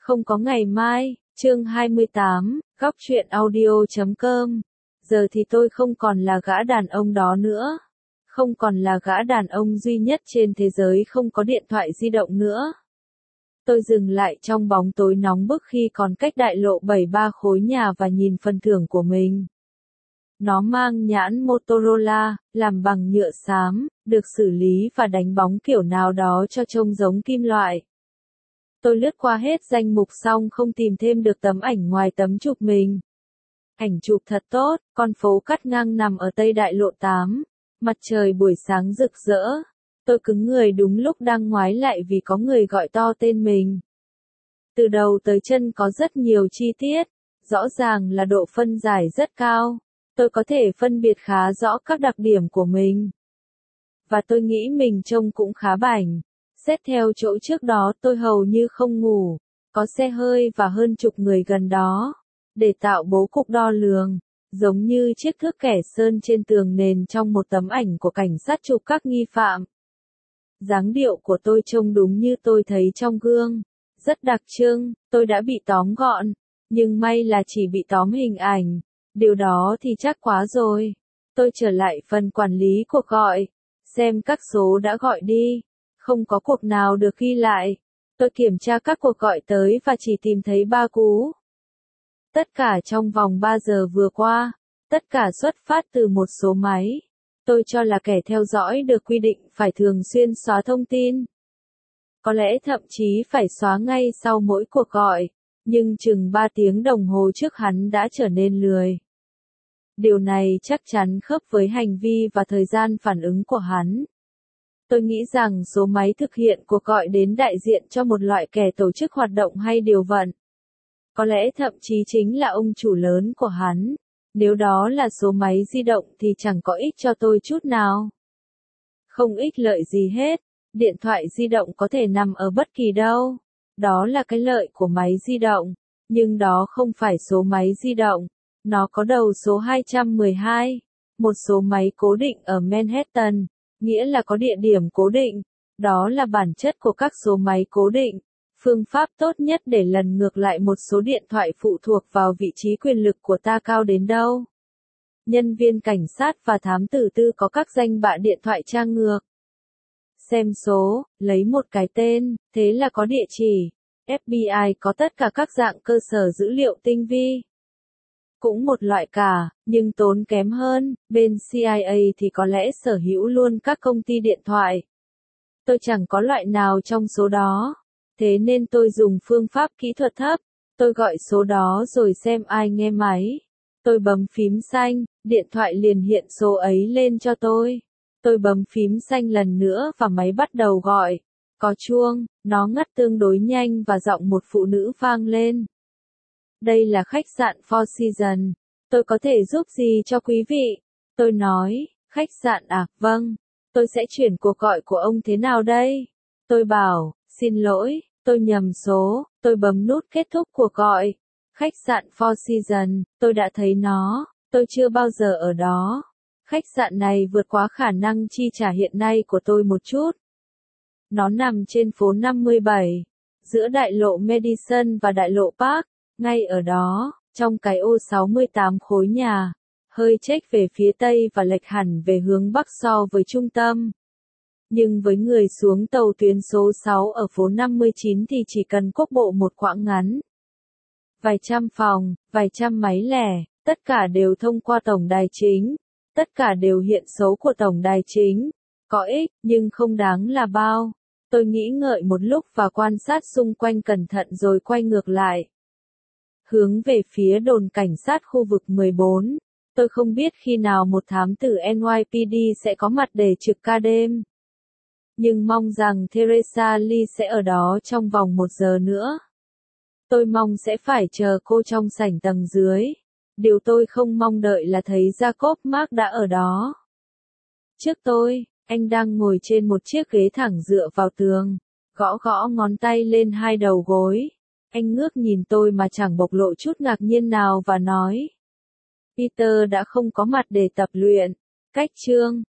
Không có ngày mai, chương 28, góc truyện audio.com. Giờ thì tôi không còn là gã đàn ông đó nữa. Không còn là gã đàn ông duy nhất trên thế giới không có điện thoại di động nữa. Tôi dừng lại trong bóng tối nóng bức khi còn cách đại lộ 73 khối nhà và nhìn phần thưởng của mình. Nó mang nhãn Motorola, làm bằng nhựa xám, được xử lý và đánh bóng kiểu nào đó cho trông giống kim loại. Tôi lướt qua hết danh mục xong không tìm thêm được tấm ảnh ngoài tấm chụp mình. Ảnh chụp thật tốt, con phố cắt ngang nằm ở Tây Đại Lộ 8, mặt trời buổi sáng rực rỡ. Tôi cứng người đúng lúc đang ngoái lại vì có người gọi to tên mình. Từ đầu tới chân có rất nhiều chi tiết, rõ ràng là độ phân giải rất cao. Tôi có thể phân biệt khá rõ các đặc điểm của mình. Và tôi nghĩ mình trông cũng khá bảnh. Xét theo chỗ trước đó tôi hầu như không ngủ, có xe hơi và hơn chục người gần đó, để tạo bố cục đo lường, giống như chiếc thước kẻ sơn trên tường nền trong một tấm ảnh của cảnh sát chụp các nghi phạm. Dáng điệu của tôi trông đúng như tôi thấy trong gương, rất đặc trưng, tôi đã bị tóm gọn, nhưng may là chỉ bị tóm hình ảnh, điều đó thì chắc quá rồi. Tôi trở lại phần quản lý cuộc gọi, xem các số đã gọi đi. Không có cuộc nào được ghi lại. Tôi kiểm tra các cuộc gọi tới và chỉ tìm thấy 3 cú. Tất cả trong vòng 3 giờ vừa qua. Tất cả xuất phát từ một số máy. Tôi cho là kẻ theo dõi được quy định phải thường xuyên xóa thông tin. Có lẽ thậm chí phải xóa ngay sau mỗi cuộc gọi. Nhưng chừng 3 tiếng đồng hồ trước hắn đã trở nên lười. Điều này chắc chắn khớp với hành vi và thời gian phản ứng của hắn. Tôi nghĩ rằng số máy thực hiện cuộc gọi đến đại diện cho một loại kẻ tổ chức hoạt động hay điều vận. Có lẽ thậm chí chính là ông chủ lớn của hắn. Nếu đó là số máy di động thì chẳng có ích cho tôi chút nào. Không ích lợi gì hết. Điện thoại di động có thể nằm ở bất kỳ đâu. Đó là cái lợi của máy di động. Nhưng đó không phải số máy di động. Nó có đầu số 212. Một số máy cố định ở Manhattan. Nghĩa là có địa điểm cố định. Đó là bản chất của các số máy cố định. Phương pháp tốt nhất để lần ngược lại một số điện thoại phụ thuộc vào vị trí quyền lực của ta cao đến đâu. Nhân viên cảnh sát và thám tử tư có các danh bạ điện thoại tra ngược. Xem số, lấy một cái tên, thế là có địa chỉ. FBI có tất cả các dạng cơ sở dữ liệu tinh vi. Cũng một loại cả, nhưng tốn kém hơn, bên CIA thì có lẽ sở hữu luôn các công ty điện thoại. Tôi chẳng có loại nào trong số đó, thế nên tôi dùng phương pháp kỹ thuật thấp, tôi gọi số đó rồi xem ai nghe máy. Tôi bấm phím xanh, điện thoại liền hiện số ấy lên cho tôi. Tôi bấm phím xanh lần nữa và máy bắt đầu gọi. Có chuông, nó ngắt tương đối nhanh và giọng một phụ nữ vang lên. Đây là khách sạn Four Seasons. Tôi có thể giúp gì cho quý vị? Tôi nói, khách sạn à, vâng. Tôi sẽ chuyển cuộc gọi của ông thế nào đây? Tôi bảo, xin lỗi, tôi nhầm số. Tôi bấm nút kết thúc cuộc gọi. Khách sạn Four Seasons, tôi đã thấy nó. Tôi chưa bao giờ ở đó. Khách sạn này vượt quá khả năng chi trả hiện nay của tôi một chút. Nó nằm trên phố 57, giữa đại lộ Madison và đại lộ Park. Ngay ở đó, trong cái ô 68 khối nhà, hơi chếch về phía tây và lệch hẳn về hướng bắc so với trung tâm. Nhưng với người xuống tàu tuyến số 6 ở phố 59 thì chỉ cần quốc bộ một quãng ngắn. Vài trăm phòng, vài trăm máy lẻ, tất cả đều thông qua tổng đài chính. Tất cả đều hiện số của tổng đài chính. Có ích, nhưng không đáng là bao. Tôi nghĩ ngợi một lúc và quan sát xung quanh cẩn thận rồi quay ngược lại. Hướng về phía đồn cảnh sát khu vực 14. Tôi không biết khi nào một thám tử NYPD sẽ có mặt để trực ca đêm. Nhưng mong rằng Teresa Lee sẽ ở đó trong vòng 1 giờ nữa. Tôi mong sẽ phải chờ cô trong sảnh tầng dưới. Điều tôi không mong đợi là thấy Jacob Mark đã ở đó. Trước tôi, anh đang ngồi trên một chiếc ghế thẳng dựa vào tường, gõ gõ ngón tay lên hai đầu gối. Anh ngước nhìn tôi mà chẳng bộc lộ chút ngạc nhiên nào và nói. Peter đã không có mặt để tập luyện. Cách chương